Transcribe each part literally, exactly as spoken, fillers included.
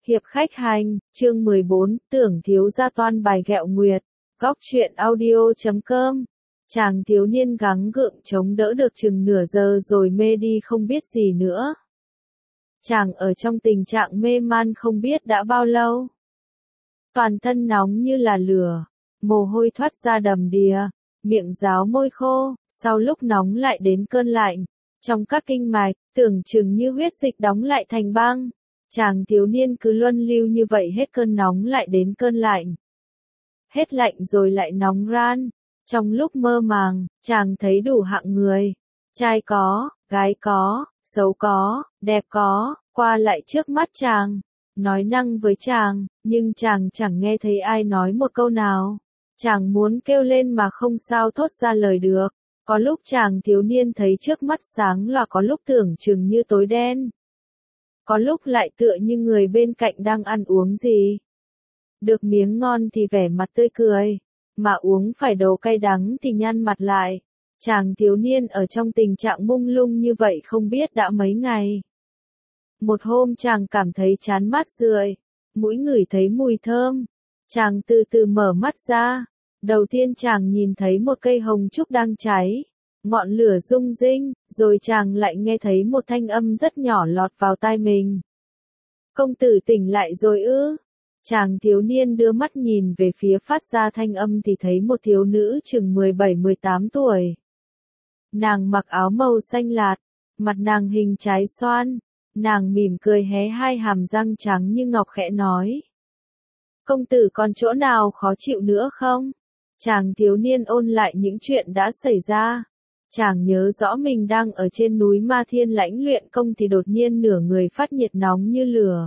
Hiệp khách hành, chương mười bốn, tưởng thiếu gia toan bài ghẹo nguyệt. Góc truyện audio chấm com. Chàng thiếu niên gắng gượng chống đỡ được chừng nửa giờ rồi mê đi không biết gì nữa. Chàng ở trong tình trạng mê man không biết đã bao lâu. Toàn thân nóng như là lửa, mồ hôi thoát ra đầm đìa, miệng ráo môi khô, sau lúc nóng lại đến cơn lạnh. Trong các kinh mạch, tưởng chừng như huyết dịch đóng lại thành băng. Chàng thiếu niên cứ luân lưu như vậy hết cơn nóng lại đến cơn lạnh. Hết lạnh rồi lại nóng ran. Trong lúc mơ màng, chàng thấy đủ hạng người. Trai có, gái có, xấu có, đẹp có, qua lại trước mắt chàng. Nói năng với chàng, nhưng chàng chẳng nghe thấy ai nói một câu nào. Chàng muốn kêu lên mà không sao thốt ra lời được. Có lúc chàng thiếu niên thấy trước mắt sáng là có lúc tưởng chừng như tối đen. Có lúc lại tựa như người bên cạnh đang ăn uống gì. Được miếng ngon thì vẻ mặt tươi cười, mà uống phải đồ cay đắng thì nhăn mặt lại. Chàng thiếu niên ở trong tình trạng mông lung như vậy không biết đã mấy ngày. Một hôm chàng cảm thấy chán mát rượi, mũi ngửi thấy mùi thơm. Chàng từ từ mở mắt ra. Đầu tiên chàng nhìn thấy một cây hồng trúc đang cháy. Ngọn lửa rung rinh, rồi chàng lại nghe thấy một thanh âm rất nhỏ lọt vào tai mình. Công tử tỉnh lại rồi ư? Chàng thiếu niên đưa mắt nhìn về phía phát ra thanh âm thì thấy một thiếu nữ chừng mười bảy mười tám tuổi. Nàng mặc áo màu xanh lạt, mặt nàng hình trái xoan, nàng mỉm cười hé hai hàm răng trắng như ngọc khẽ nói. Công tử còn chỗ nào khó chịu nữa không? Chàng thiếu niên ôn lại những chuyện đã xảy ra. Chàng nhớ rõ mình đang ở trên núi Ma Thiên lãnh luyện công thì đột nhiên nửa người phát nhiệt nóng như lửa.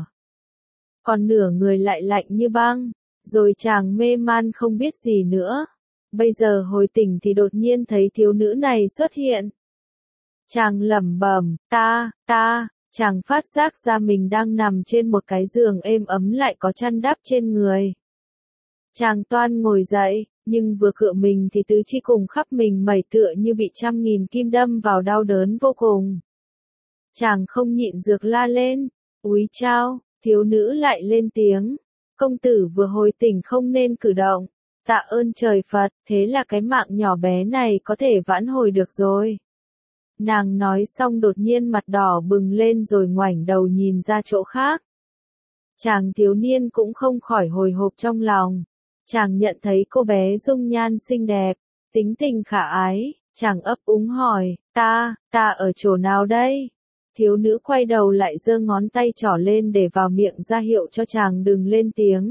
Còn nửa người lại lạnh như băng. Rồi chàng mê man không biết gì nữa. Bây giờ hồi tỉnh thì đột nhiên thấy thiếu nữ này xuất hiện. Chàng lẩm bẩm, ta, ta, chàng phát giác ra mình đang nằm trên một cái giường êm ấm lại có chăn đắp trên người. Chàng toan ngồi dậy. Nhưng vừa cựa mình thì tứ chi cùng khắp mình mẩy tựa như bị trăm nghìn kim đâm vào đau đớn vô cùng. Chàng không nhịn dược la lên, úi chao, thiếu nữ lại lên tiếng. Công tử vừa hồi tỉnh không nên cử động, tạ ơn trời Phật, thế là cái mạng nhỏ bé này có thể vãn hồi được rồi. Nàng nói xong đột nhiên mặt đỏ bừng lên rồi ngoảnh đầu nhìn ra chỗ khác. Chàng thiếu niên cũng không khỏi hồi hộp trong lòng. Chàng nhận thấy cô bé dung nhan xinh đẹp, tính tình khả ái, chàng ấp úng hỏi, ta, ta ở chỗ nào đây? Thiếu nữ quay đầu lại giơ ngón tay trỏ lên để vào miệng ra hiệu cho chàng đừng lên tiếng.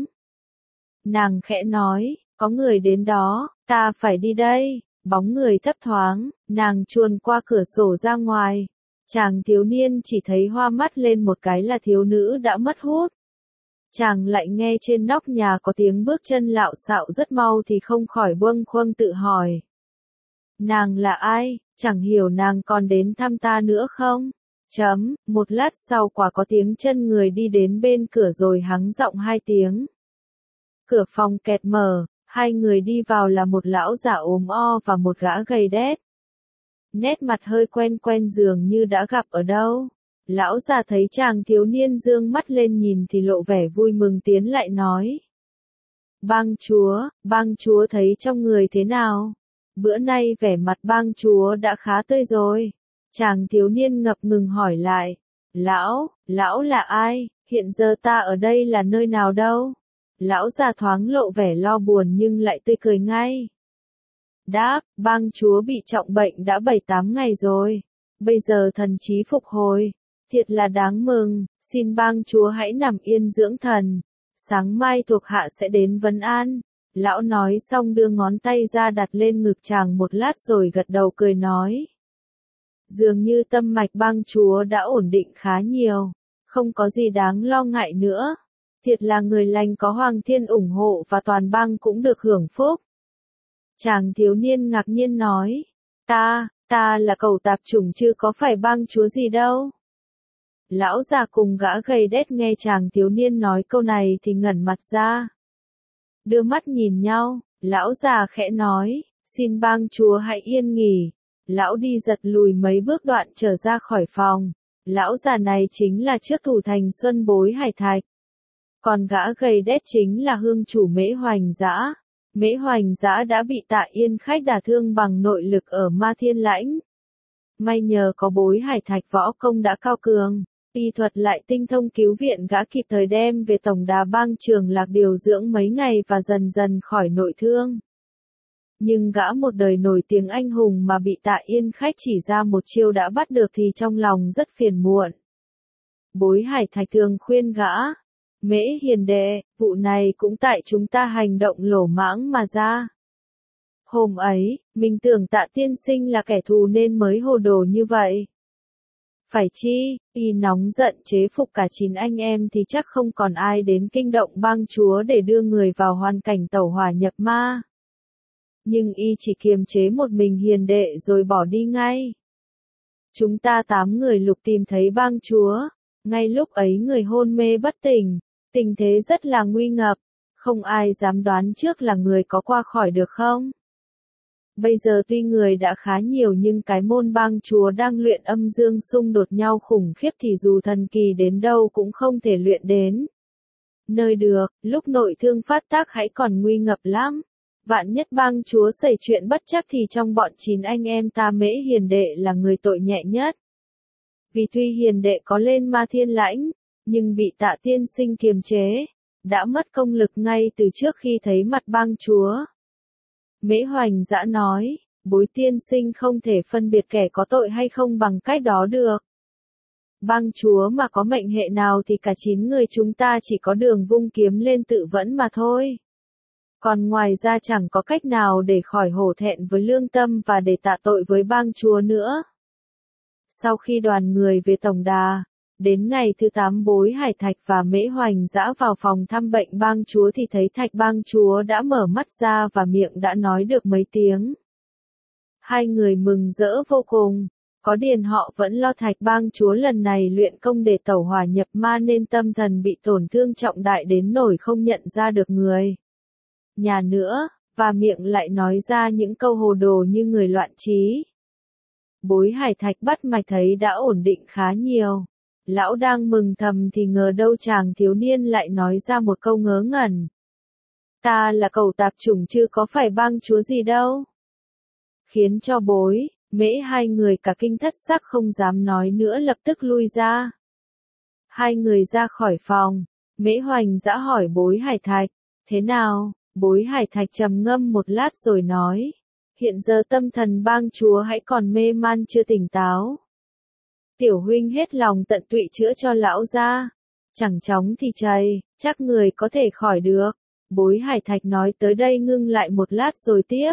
Nàng khẽ nói, có người đến đó, ta phải đi đây, bóng người thấp thoáng, nàng chuồn qua cửa sổ ra ngoài. Chàng thiếu niên chỉ thấy hoa mắt lên một cái là thiếu nữ đã mất hút. Chàng lại nghe trên nóc nhà có tiếng bước chân lạo xạo rất mau thì không khỏi bâng khuâng tự hỏi. Nàng là ai, chẳng hiểu nàng còn đến thăm ta nữa không? Chấm, một lát sau quả có tiếng chân người đi đến bên cửa rồi hắng giọng hai tiếng. Cửa phòng kẹt mở, hai người đi vào là một lão già ốm o và một gã gầy đét. Nét mặt hơi quen quen dường như đã gặp ở đâu. Lão già thấy chàng thiếu niên dương mắt lên nhìn thì lộ vẻ vui mừng tiến lại nói. Bang chúa, bang chúa thấy trong người thế nào? Bữa nay vẻ mặt bang chúa đã khá tươi rồi. Chàng thiếu niên ngập ngừng hỏi lại. Lão, lão là ai? Hiện giờ ta ở đây là nơi nào đâu? Lão già thoáng lộ vẻ lo buồn nhưng lại tươi cười ngay. Đáp, bang chúa bị trọng bệnh đã bảy tám ngày rồi. Bây giờ thần trí phục hồi. Thiệt là đáng mừng, xin bang chúa hãy nằm yên dưỡng thần. Sáng mai thuộc hạ sẽ đến vấn an. Lão nói xong đưa ngón tay ra đặt lên ngực chàng một lát rồi gật đầu cười nói. Dường như tâm mạch bang chúa đã ổn định khá nhiều, không có gì đáng lo ngại nữa. Thiệt là người lành có Hoàng Thiên ủng hộ và toàn bang cũng được hưởng phúc. Chàng thiếu niên ngạc nhiên nói. Ta, ta là cẩu tạp chủng chứ có phải bang chúa gì đâu. Lão già cùng gã gầy đét nghe chàng thiếu niên nói câu này thì ngẩn mặt ra. Đưa mắt nhìn nhau, lão già khẽ nói, xin bang chúa hãy yên nghỉ. Lão đi giật lùi mấy bước đoạn trở ra khỏi phòng. Lão già này chính là trước thủ thành Xuân Bối Hải Thạch. Còn gã gầy đét chính là hương chủ Mễ Hoành Dã. Mễ Hoành Dã đã bị Tạ Yên Khách đả thương bằng nội lực ở Ma Thiên Lãnh. May nhờ có Bối Hải Thạch võ công đã cao cường, y thuật lại tinh thông, cứu viện gã kịp thời đem về tổng đà bang Trường Lạc điều dưỡng mấy ngày và dần dần khỏi nội thương. Nhưng gã một đời nổi tiếng anh hùng mà bị Tạ Yên Khách chỉ ra một chiêu đã bắt được thì trong lòng rất phiền muộn. Bối Hải Thạch thường khuyên gã, Mễ hiền đệ, vụ này cũng tại chúng ta hành động lỗ mãng mà ra. Hôm ấy, mình tưởng Tạ tiên sinh là kẻ thù nên mới hồ đồ như vậy. Phải chi, y nóng giận chế phục cả chín anh em thì chắc không còn ai đến kinh động bang chúa để đưa người vào hoàn cảnh tẩu hỏa nhập ma. Nhưng y chỉ kiềm chế một mình hiền đệ rồi bỏ đi ngay. Chúng ta tám người lục tìm thấy bang chúa, ngay lúc ấy người hôn mê bất tỉnh, tình thế rất là nguy ngập, không ai dám đoán trước là người có qua khỏi được không. Bây giờ tuy người đã khá nhiều nhưng cái môn bang chúa đang luyện âm dương xung đột nhau khủng khiếp thì dù thần kỳ đến đâu cũng không thể luyện đến nơi được, lúc nội thương phát tác hãy còn nguy ngập lắm. Vạn nhất bang chúa xảy chuyện bất chắc thì trong bọn chín anh em ta Mễ hiền đệ là người tội nhẹ nhất. Vì tuy hiền đệ có lên Ma Thiên Lãnh, nhưng bị Tạ tiên sinh kiềm chế, đã mất công lực ngay từ trước khi thấy mặt bang chúa. Mễ Hoành Dã nói, Bối tiên sinh không thể phân biệt kẻ có tội hay không bằng cách đó được. Bang chúa mà có mệnh hệ nào thì cả chín người chúng ta chỉ có đường vung kiếm lên tự vẫn mà thôi. Còn ngoài ra chẳng có cách nào để khỏi hổ thẹn với lương tâm và để tạ tội với bang chúa nữa. Sau khi đoàn người về tổng đà, đến ngày thứ tám Bối Hải Thạch và Mễ Hoành Dã vào phòng thăm bệnh bang chúa thì thấy Thạch bang chúa đã mở mắt ra và miệng đã nói được mấy tiếng. Hai người mừng rỡ vô cùng, có điền họ vẫn lo Thạch bang chúa lần này luyện công để tẩu hỏa nhập ma nên tâm thần bị tổn thương trọng đại đến nỗi không nhận ra được người nhà nữa, và miệng lại nói ra những câu hồ đồ như người loạn trí. Bối Hải Thạch bắt mạch thấy đã ổn định khá nhiều. Lão đang mừng thầm thì ngờ đâu chàng thiếu niên lại nói ra một câu ngớ ngẩn. Ta là cẩu tạp chủng chứ có phải bang chúa gì đâu. Khiến cho Bối, Mễ hai người cả kinh thất sắc không dám nói nữa lập tức lui ra. Hai người ra khỏi phòng, Mễ Hoành Dã hỏi Bối Hải Thạch, thế nào? Bối Hải Thạch trầm ngâm một lát rồi nói, hiện giờ tâm thần bang chúa hãy còn mê man chưa tỉnh táo. Tiểu huynh hết lòng tận tụy chữa cho lão ra, chẳng chóng thì chày, chắc người có thể khỏi được. Bối Hải Thạch nói tới đây ngưng lại một lát rồi tiếp.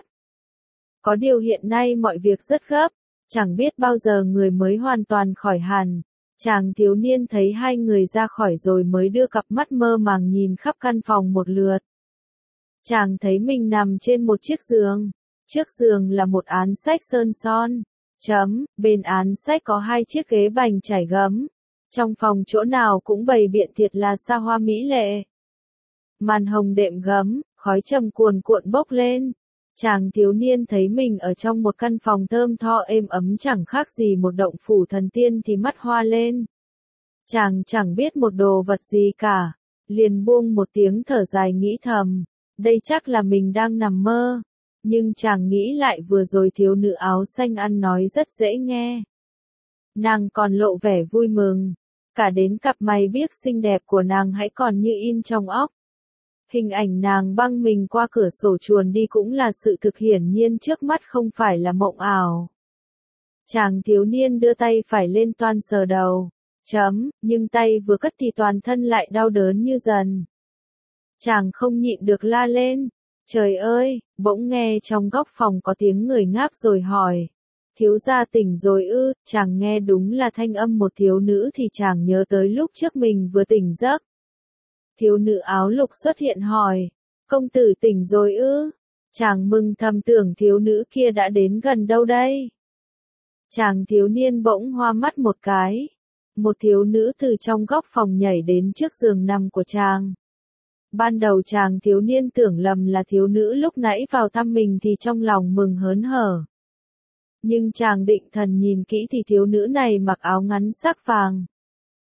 Có điều hiện nay mọi việc rất gấp, chẳng biết bao giờ người mới hoàn toàn khỏi hẳn. Chàng thiếu niên thấy hai người ra khỏi rồi mới đưa cặp mắt mơ màng nhìn khắp căn phòng một lượt. Chàng thấy mình nằm trên một chiếc giường, trước giường là một án sách sơn son. Chấm, bên án sách có hai chiếc ghế bành trải gấm. Trong phòng chỗ nào cũng bày biện thiệt là xa hoa mỹ lệ. Màn hồng đệm gấm, khói trầm cuồn cuộn bốc lên. Chàng thiếu niên thấy mình ở trong một căn phòng thơm tho êm ấm chẳng khác gì một động phủ thần tiên thì mắt hoa lên. Chàng chẳng biết một đồ vật gì cả, liền buông một tiếng thở dài nghĩ thầm, đây chắc là mình đang nằm mơ. Nhưng chàng nghĩ lại vừa rồi thiếu nữ áo xanh ăn nói rất dễ nghe. Nàng còn lộ vẻ vui mừng, cả đến cặp mày biếc xinh đẹp của nàng hãy còn như in trong óc. Hình ảnh nàng băng mình qua cửa sổ chuồn đi cũng là sự thực hiển nhiên trước mắt không phải là mộng ảo. Chàng thiếu niên đưa tay phải lên toan sờ đầu, chấm, nhưng tay vừa cất thì toàn thân lại đau đớn như dần. Chàng không nhịn được la lên. Trời ơi, bỗng nghe trong góc phòng có tiếng người ngáp rồi hỏi. Thiếu gia tỉnh rồi ư, chàng nghe đúng là thanh âm một thiếu nữ thì chàng nhớ tới lúc trước mình vừa tỉnh giấc. Thiếu nữ áo lục xuất hiện hỏi, công tử tỉnh rồi ư? Chàng mừng thầm tưởng thiếu nữ kia đã đến gần đâu đây. Chàng thiếu niên bỗng hoa mắt một cái. Một thiếu nữ từ trong góc phòng nhảy đến trước giường nằm của chàng. Ban đầu chàng thiếu niên tưởng lầm là thiếu nữ lúc nãy vào thăm mình thì trong lòng mừng hớn hở. Nhưng chàng định thần nhìn kỹ thì thiếu nữ này mặc áo ngắn sắc vàng.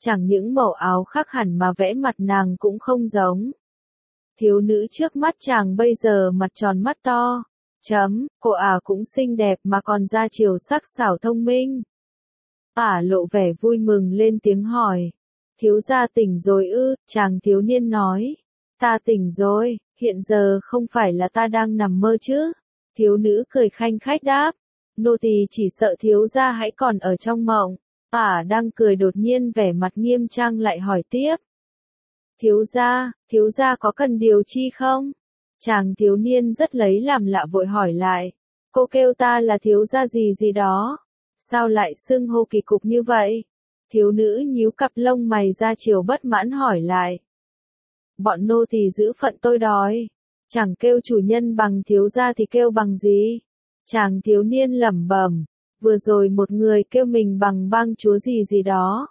Chẳng những màu áo khác hẳn mà vẽ mặt nàng cũng không giống. Thiếu nữ trước mắt chàng bây giờ mặt tròn mắt to. Chấm, cô ả cũng xinh đẹp mà còn ra chiều sắc sảo thông minh. Ả lộ vẻ vui mừng lên tiếng hỏi. Thiếu gia tỉnh rồi ư, chàng thiếu niên nói. Ta tỉnh rồi, hiện giờ không phải là ta đang nằm mơ chứ. Thiếu nữ cười khanh khách đáp. Nô tỳ chỉ sợ thiếu gia hãy còn ở trong mộng. Ả đang cười đột nhiên vẻ mặt nghiêm trang lại hỏi tiếp. Thiếu gia, thiếu gia có cần điều chi không? Chàng thiếu niên rất lấy làm lạ vội hỏi lại. Cô kêu ta là thiếu gia gì gì đó. Sao lại xưng hô kỳ cục như vậy? Thiếu nữ nhíu cặp lông mày ra chiều bất mãn hỏi lại. Bọn nô tỳ giữ phận tôi đói. Chẳng kêu chủ nhân bằng thiếu gia thì kêu bằng gì? Chàng thiếu niên lẩm bẩm. Vừa rồi một người kêu mình bằng bang chúa gì gì đó.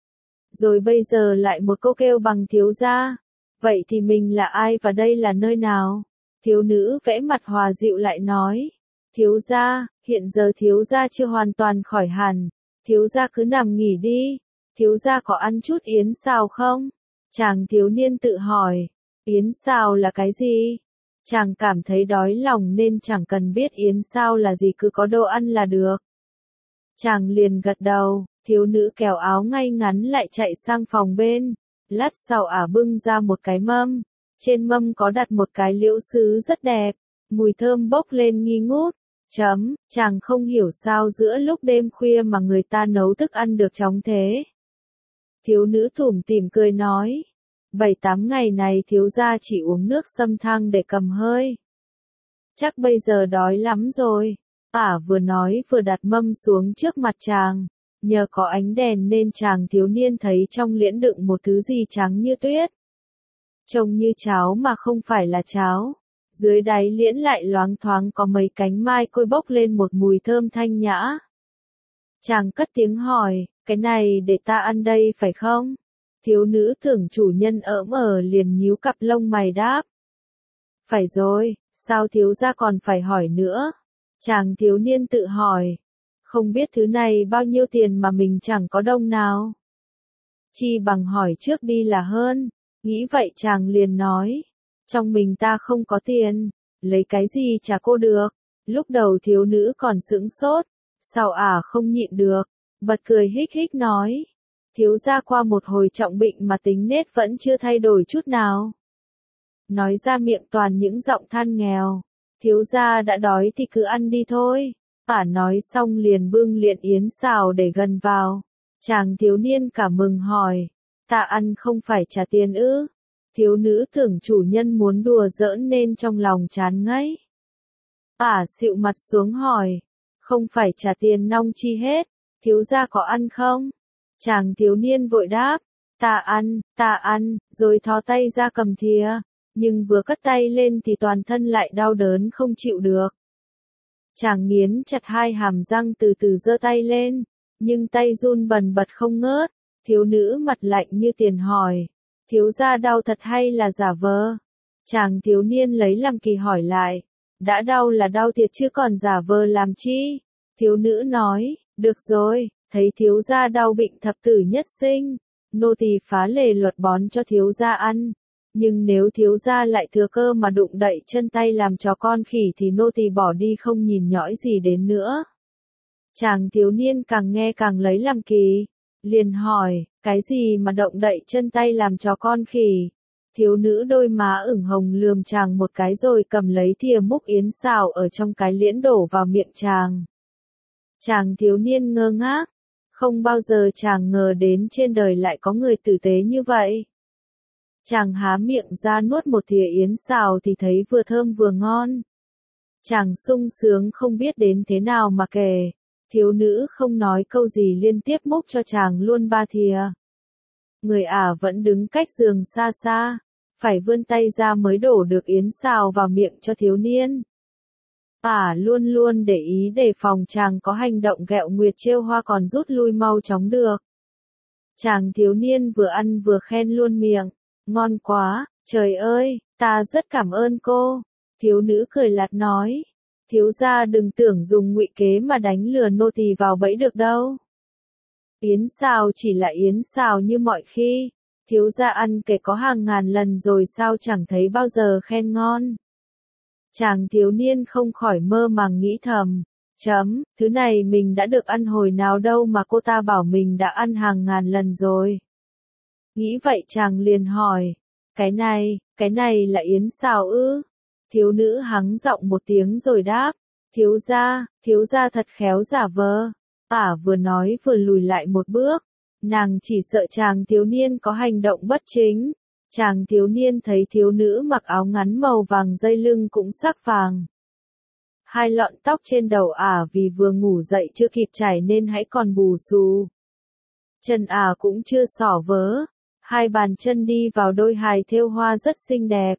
Rồi bây giờ lại một cô kêu bằng thiếu gia. Vậy thì mình là ai và đây là nơi nào? Thiếu nữ vẽ mặt hòa dịu lại nói. Thiếu gia, hiện giờ thiếu gia chưa hoàn toàn khỏi hẳn. Thiếu gia cứ nằm nghỉ đi. Thiếu gia có ăn chút yến xào không? Chàng thiếu niên tự hỏi. Yến xào là cái gì? Chàng cảm thấy đói lòng nên chẳng cần biết yến xào là gì, cứ có đồ ăn là được. Chàng liền gật đầu. Thiếu nữ kéo áo ngay ngắn lại chạy sang phòng bên. Lát sau ả bưng ra một cái mâm. Trên mâm có đặt một cái liễu sứ rất đẹp. Mùi thơm bốc lên nghi ngút. Chấm, chàng không hiểu sao giữa lúc đêm khuya mà người ta nấu thức ăn được chóng thế. Thiếu nữ tủm tỉm cười nói. Bảy tám ngày này thiếu gia chỉ uống nước sâm thang để cầm hơi. Chắc bây giờ đói lắm rồi. Ả vừa nói vừa đặt mâm xuống trước mặt chàng. Nhờ có ánh đèn nên chàng thiếu niên thấy trong liễn đựng một thứ gì trắng như tuyết. Trông như cháo mà không phải là cháo. Dưới đáy liễn lại loáng thoáng có mấy cánh mai côi bốc lên một mùi thơm thanh nhã. Chàng cất tiếng hỏi, cái này để ta ăn đây phải không? Thiếu nữ tưởng chủ nhân ỡm ở liền nhíu cặp lông mày đáp. Phải rồi, sao thiếu gia còn phải hỏi nữa? Chàng thiếu niên tự hỏi. Không biết thứ này bao nhiêu tiền mà mình chẳng có đồng nào. Chi bằng hỏi trước đi là hơn. Nghĩ vậy chàng liền nói. Trong mình ta không có tiền. Lấy cái gì trả cô được. Lúc đầu thiếu nữ còn sững sốt. Sau ả không nhịn được. Bật cười hích hích nói. Thiếu gia qua một hồi trọng bệnh mà tính nết vẫn chưa thay đổi chút nào. Nói ra miệng toàn những giọng than nghèo. Thiếu gia đã đói thì cứ ăn đi thôi. Ả nói xong liền bưng liện yến xào để gần vào. Chàng thiếu niên cả mừng hỏi. Ta ăn không phải trả tiền ư? Thiếu nữ tưởng chủ nhân muốn đùa giỡn nên trong lòng chán ngấy. Ả xịu mặt xuống hỏi. Không phải trả tiền nong chi hết. Thiếu gia có ăn không? Chàng thiếu niên vội đáp. Ta ăn, ta ăn, rồi thò tay ra cầm thìa. Nhưng vừa cất tay lên thì toàn thân lại đau đớn không chịu được. Chàng nghiến chặt hai hàm răng từ từ giơ tay lên. Nhưng tay run bần bật không ngớt. Thiếu nữ mặt lạnh như tiền hỏi. Thiếu gia đau thật hay là giả vờ? Chàng thiếu niên lấy làm kỳ hỏi lại. Đã đau là đau thiệt chứ còn giả vờ làm chi? Thiếu nữ nói. Được rồi, thấy thiếu gia đau bệnh thập tử nhất sinh. Nô tỳ phá lề luật bón cho thiếu gia ăn. Nhưng nếu thiếu gia lại thừa cơ mà đụng đậy chân tay làm chó con khỉ thì nô tỳ bỏ đi không nhìn nhõi gì đến nữa. Chàng thiếu niên càng nghe càng lấy làm kỳ. Liền hỏi, cái gì mà động đậy chân tay làm chó con khỉ? Thiếu nữ đôi má ửng hồng lườm chàng một cái rồi cầm lấy thìa múc yến xào ở trong cái liễn đổ vào miệng chàng. Chàng thiếu niên ngơ ngác. Không bao giờ chàng ngờ đến trên đời lại có người tử tế như vậy. Chàng há miệng ra nuốt một thìa yến xào thì thấy vừa thơm vừa ngon. Chàng sung sướng không biết đến thế nào mà kể. Thiếu nữ không nói câu gì liên tiếp múc cho chàng luôn ba thìa. Người ả vẫn đứng cách giường xa xa. Phải vươn tay ra mới đổ được yến xào vào miệng cho thiếu niên. Ả luôn luôn để ý đề phòng chàng có hành động ghẹo nguyệt trêu hoa còn rút lui mau chóng được. Chàng thiếu niên vừa ăn vừa khen luôn miệng. Ngon quá, trời ơi, ta rất cảm ơn cô. Thiếu nữ cười lạt nói. Thiếu gia đừng tưởng dùng ngụy kế mà đánh lừa nô tỳ vào bẫy được đâu. Yến xào chỉ là yến xào như mọi khi, thiếu gia ăn kể có hàng ngàn lần rồi sao chẳng thấy bao giờ khen ngon. Chàng thiếu niên không khỏi mơ màng nghĩ thầm, chấm, thứ này mình đã được ăn hồi nào đâu mà cô ta bảo mình đã ăn hàng ngàn lần rồi. Nghĩ vậy chàng liền hỏi, cái này, cái này là yến xào ư? Thiếu nữ hắng giọng một tiếng rồi đáp, thiếu gia, thiếu gia thật khéo giả vờ. Ả vừa nói vừa lùi lại một bước, nàng chỉ sợ chàng thiếu niên có hành động bất chính. Chàng thiếu niên thấy thiếu nữ mặc áo ngắn màu vàng dây lưng cũng sắc vàng. Hai lọn tóc trên đầu Ả vì vừa ngủ dậy chưa kịp chải nên hãy còn bù xù. Chân Ả cũng chưa xỏ vớ, hai bàn chân đi vào đôi hài thêu hoa rất xinh đẹp.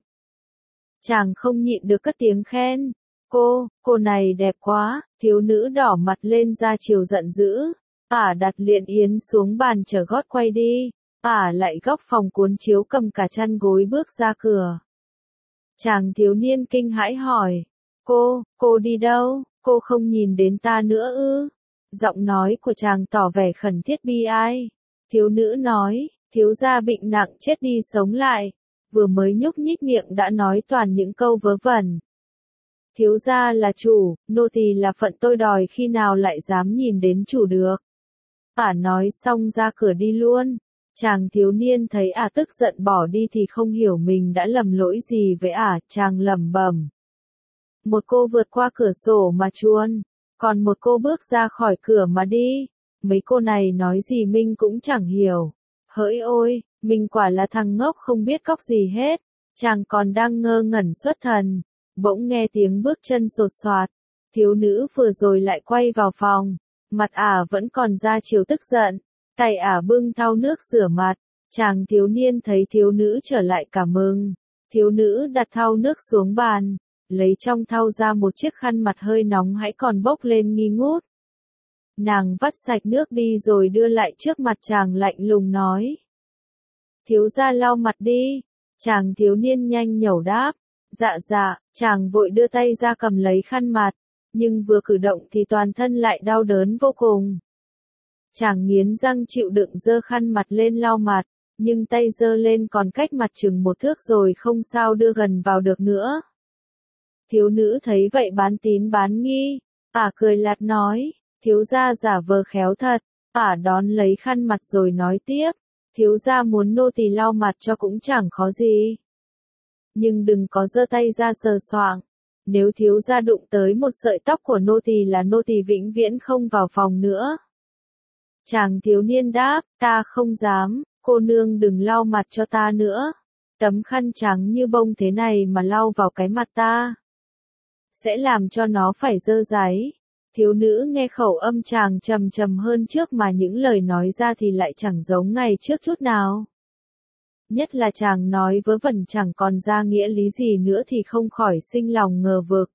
Chàng không nhịn được cất tiếng khen, cô, cô này đẹp quá, thiếu nữ đỏ mặt lên ra chiều giận dữ. Ả đặt liện yến xuống bàn chở gót quay đi. Ả lại góc phòng cuốn chiếu cầm cả chăn gối bước ra cửa. Chàng thiếu niên kinh hãi hỏi, cô, cô đi đâu, cô không nhìn đến ta nữa ư? Giọng nói của chàng tỏ vẻ khẩn thiết bi ai. Thiếu nữ nói, thiếu gia bệnh nặng chết đi sống lại, vừa mới nhúc nhích miệng đã nói toàn những câu vớ vẩn. Thiếu gia là chủ, nô tỳ là phận tôi đòi khi nào lại dám nhìn đến chủ được. Ả nói xong ra cửa đi luôn. Chàng thiếu niên thấy Ả tức giận bỏ đi thì không hiểu mình đã lầm lỗi gì với Ả, chàng lẩm bẩm. Một cô vượt qua cửa sổ mà chuồn, còn một cô bước ra khỏi cửa mà đi. Mấy cô này nói gì mình cũng chẳng hiểu. Hỡi ôi, mình quả là thằng ngốc không biết cóc gì hết. Chàng còn đang ngơ ngẩn xuất thần, bỗng nghe tiếng bước chân sột soạt. Thiếu nữ vừa rồi lại quay vào phòng, mặt Ả vẫn còn ra chiều tức giận. Tay Ả bưng thau nước rửa mặt, chàng thiếu niên thấy thiếu nữ trở lại cảm mừng. Thiếu nữ đặt thau nước xuống bàn, lấy trong thau ra một chiếc khăn mặt hơi nóng hãy còn bốc lên nghi ngút. Nàng vắt sạch nước đi rồi đưa lại trước mặt chàng lạnh lùng nói. Thiếu gia lau mặt đi. Chàng thiếu niên nhanh nhẩu đáp. Dạ dạ, chàng vội đưa tay ra cầm lấy khăn mặt, nhưng vừa cử động thì toàn thân lại đau đớn vô cùng. Chàng nghiến răng chịu đựng giơ khăn mặt lên lau mặt, nhưng tay giơ lên còn cách mặt chừng một thước rồi không sao đưa gần vào được nữa. Thiếu nữ thấy vậy bán tín bán nghi, Ả cười lạt nói, thiếu gia giả vờ khéo thật. Ả đón lấy khăn mặt rồi nói tiếp, thiếu gia muốn nô tỳ lau mặt cho cũng chẳng khó gì. Nhưng đừng có giơ tay ra sờ soạng, nếu thiếu gia đụng tới một sợi tóc của nô tỳ là nô tỳ vĩnh viễn không vào phòng nữa. Chàng thiếu niên đáp, ta không dám, cô nương đừng lau mặt cho ta nữa. Tấm khăn trắng như bông thế này mà lau vào cái mặt ta, sẽ làm cho nó phải dơ dáy. Thiếu nữ nghe khẩu âm chàng trầm trầm hơn trước mà những lời nói ra thì lại chẳng giống ngày trước chút nào. Nhất là chàng nói vớ vẩn chẳng còn ra nghĩa lý gì nữa thì không khỏi sinh lòng ngờ vực.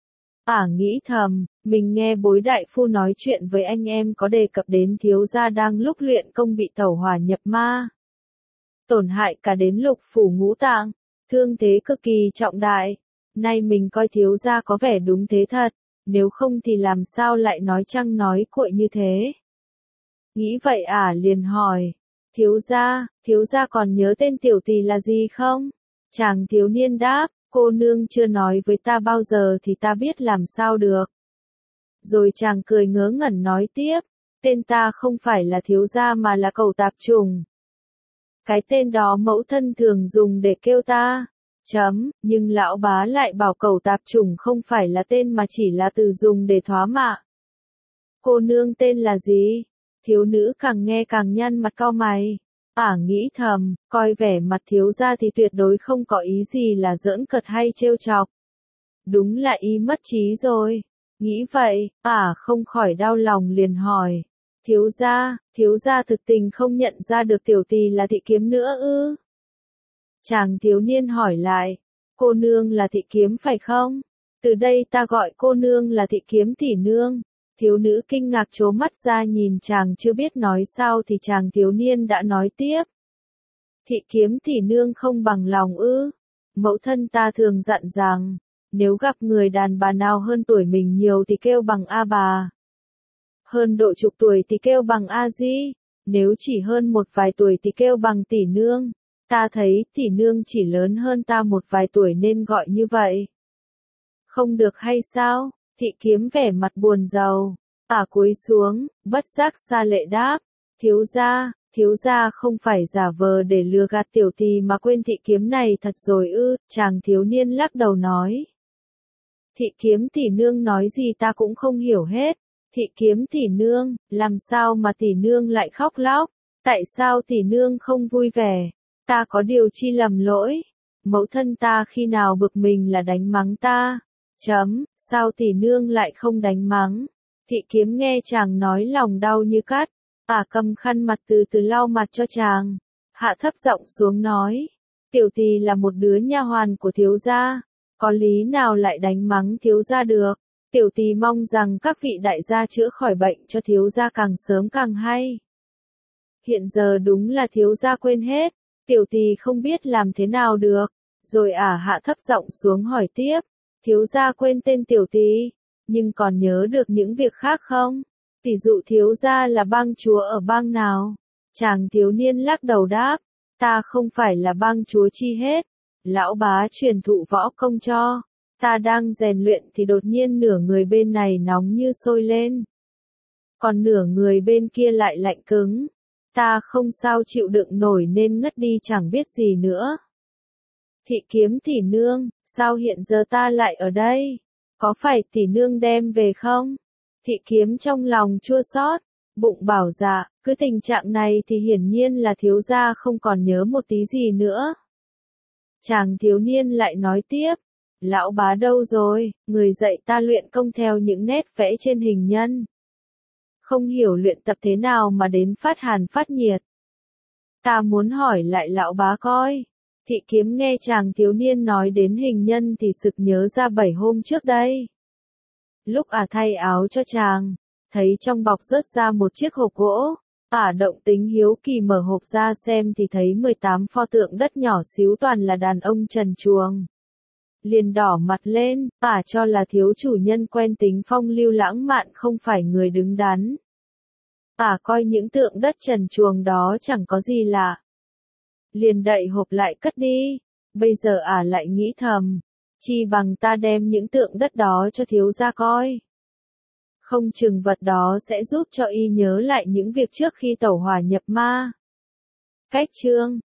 Ả nghĩ thầm, mình nghe bối đại phu nói chuyện với anh em có đề cập đến thiếu gia đang lúc luyện công bị tẩu hỏa nhập ma. Tổn hại cả đến lục phủ ngũ tạng, thương thế cực kỳ trọng đại. Nay mình coi thiếu gia có vẻ đúng thế thật, nếu không thì làm sao lại nói chăng nói cuội như thế. Nghĩ vậy Ả liền hỏi, thiếu gia, thiếu gia còn nhớ tên tiểu tỳ là gì không? Chàng thiếu niên đáp, cô nương chưa nói với ta bao giờ thì ta biết làm sao được. Rồi chàng cười ngớ ngẩn nói tiếp, tên ta không phải là thiếu gia mà là Cẩu Tạp Trùng. Cái tên đó mẫu thân thường dùng để kêu ta. Chấm, nhưng lão bá lại bảo Cẩu Tạp Trùng không phải là tên mà chỉ là từ dùng để thoá mạ. Cô nương tên là gì? Thiếu nữ càng nghe càng nhăn mặt cau mày. Ả nghĩ thầm, coi vẻ mặt thiếu gia thì tuyệt đối không có ý gì là giỡn cợt hay trêu chọc. Đúng là ý mất trí rồi. Nghĩ vậy, Ả không khỏi đau lòng liền hỏi. Thiếu gia, thiếu gia thực tình không nhận ra được tiểu tỳ là Thị Kiếm nữa ư? Chàng thiếu niên hỏi lại, cô nương là Thị Kiếm phải không? Từ đây ta gọi cô nương là Thị Kiếm tỷ nương. Thiếu nữ kinh ngạc trố mắt ra nhìn chàng chưa biết nói sao thì chàng thiếu niên đã nói tiếp. Thị Kiếm tỷ nương không bằng lòng ư? Mẫu thân ta thường dặn rằng, nếu gặp người đàn bà nào hơn tuổi mình nhiều thì kêu bằng a bà. Hơn độ chục tuổi thì kêu bằng a di, nếu chỉ hơn một vài tuổi thì kêu bằng tỷ nương. Ta thấy tỷ nương chỉ lớn hơn ta một vài tuổi nên gọi như vậy. Không được hay sao? Thị kiếm vẻ mặt buồn rầu. Ả cúi xuống, bất giác xa lệ đáp. Thiếu gia, thiếu gia không phải giả vờ để lừa gạt tiểu tỳ mà quên thị kiếm này thật rồi ư? Chàng thiếu niên lắc đầu nói. Thị kiếm tỷ nương nói gì ta cũng không hiểu hết. Thị kiếm tỷ nương, làm sao mà tỷ nương lại khóc lóc? Tại sao tỷ nương không vui vẻ? Ta có điều chi lầm lỗi? Mẫu thân ta khi nào bực mình là đánh mắng ta? Chấm, sao tỷ nương lại không đánh mắng? Thị kiếm nghe chàng nói lòng đau như cắt. Ả cầm khăn mặt từ từ lau mặt cho chàng. Hạ thấp giọng xuống nói. Tiểu tỳ là một đứa nha hoàn của thiếu gia. Có lý nào lại đánh mắng thiếu gia được? Tiểu tỳ mong rằng các vị đại gia chữa khỏi bệnh cho thiếu gia càng sớm càng hay. Hiện giờ đúng là thiếu gia quên hết. Tiểu tỳ không biết làm thế nào được. Rồi Ả hạ thấp giọng xuống hỏi tiếp. Thiếu gia quên tên tiểu tỳ, nhưng còn nhớ được những việc khác không? Tỷ dụ thiếu gia là bang chúa ở bang nào? Chàng thiếu niên lắc đầu đáp. Ta không phải là bang chúa chi hết. Lão bá truyền thụ võ công cho. Ta đang rèn luyện thì đột nhiên nửa người bên này nóng như sôi lên. Còn nửa người bên kia lại lạnh cứng. Ta không sao chịu đựng nổi nên ngất đi chẳng biết gì nữa. Thị kiếm tỷ nương, sao hiện giờ ta lại ở đây? Có phải tỷ nương đem về không? Thị kiếm trong lòng chua xót, bụng bảo dạ, cứ tình trạng này thì hiển nhiên là thiếu gia không còn nhớ một tí gì nữa. Chàng thiếu niên lại nói tiếp, lão bá đâu rồi, người dạy ta luyện công theo những nét vẽ trên hình nhân. Không hiểu luyện tập thế nào mà đến phát hàn phát nhiệt. Ta muốn hỏi lại lão bá coi. Thị kiếm nghe chàng thiếu niên nói đến hình nhân thì sực nhớ ra bảy hôm trước đây. Lúc Ả thay áo cho chàng, thấy trong bọc rớt ra một chiếc hộp gỗ. Ả động tính hiếu kỳ mở hộp ra xem thì thấy mười tám pho tượng đất nhỏ xíu toàn là đàn ông trần truồng. Liền đỏ mặt lên, Ả cho là thiếu chủ nhân quen tính phong lưu lãng mạn không phải người đứng đắn. Ả coi những tượng đất trần truồng đó chẳng có gì lạ. Liền đậy hộp lại cất đi. Bây giờ Ả lại nghĩ thầm, chi bằng ta đem những tượng đất đó cho thiếu gia coi. Không chừng vật đó sẽ giúp cho y nhớ lại những việc trước khi tẩu hỏa nhập ma. Cách chương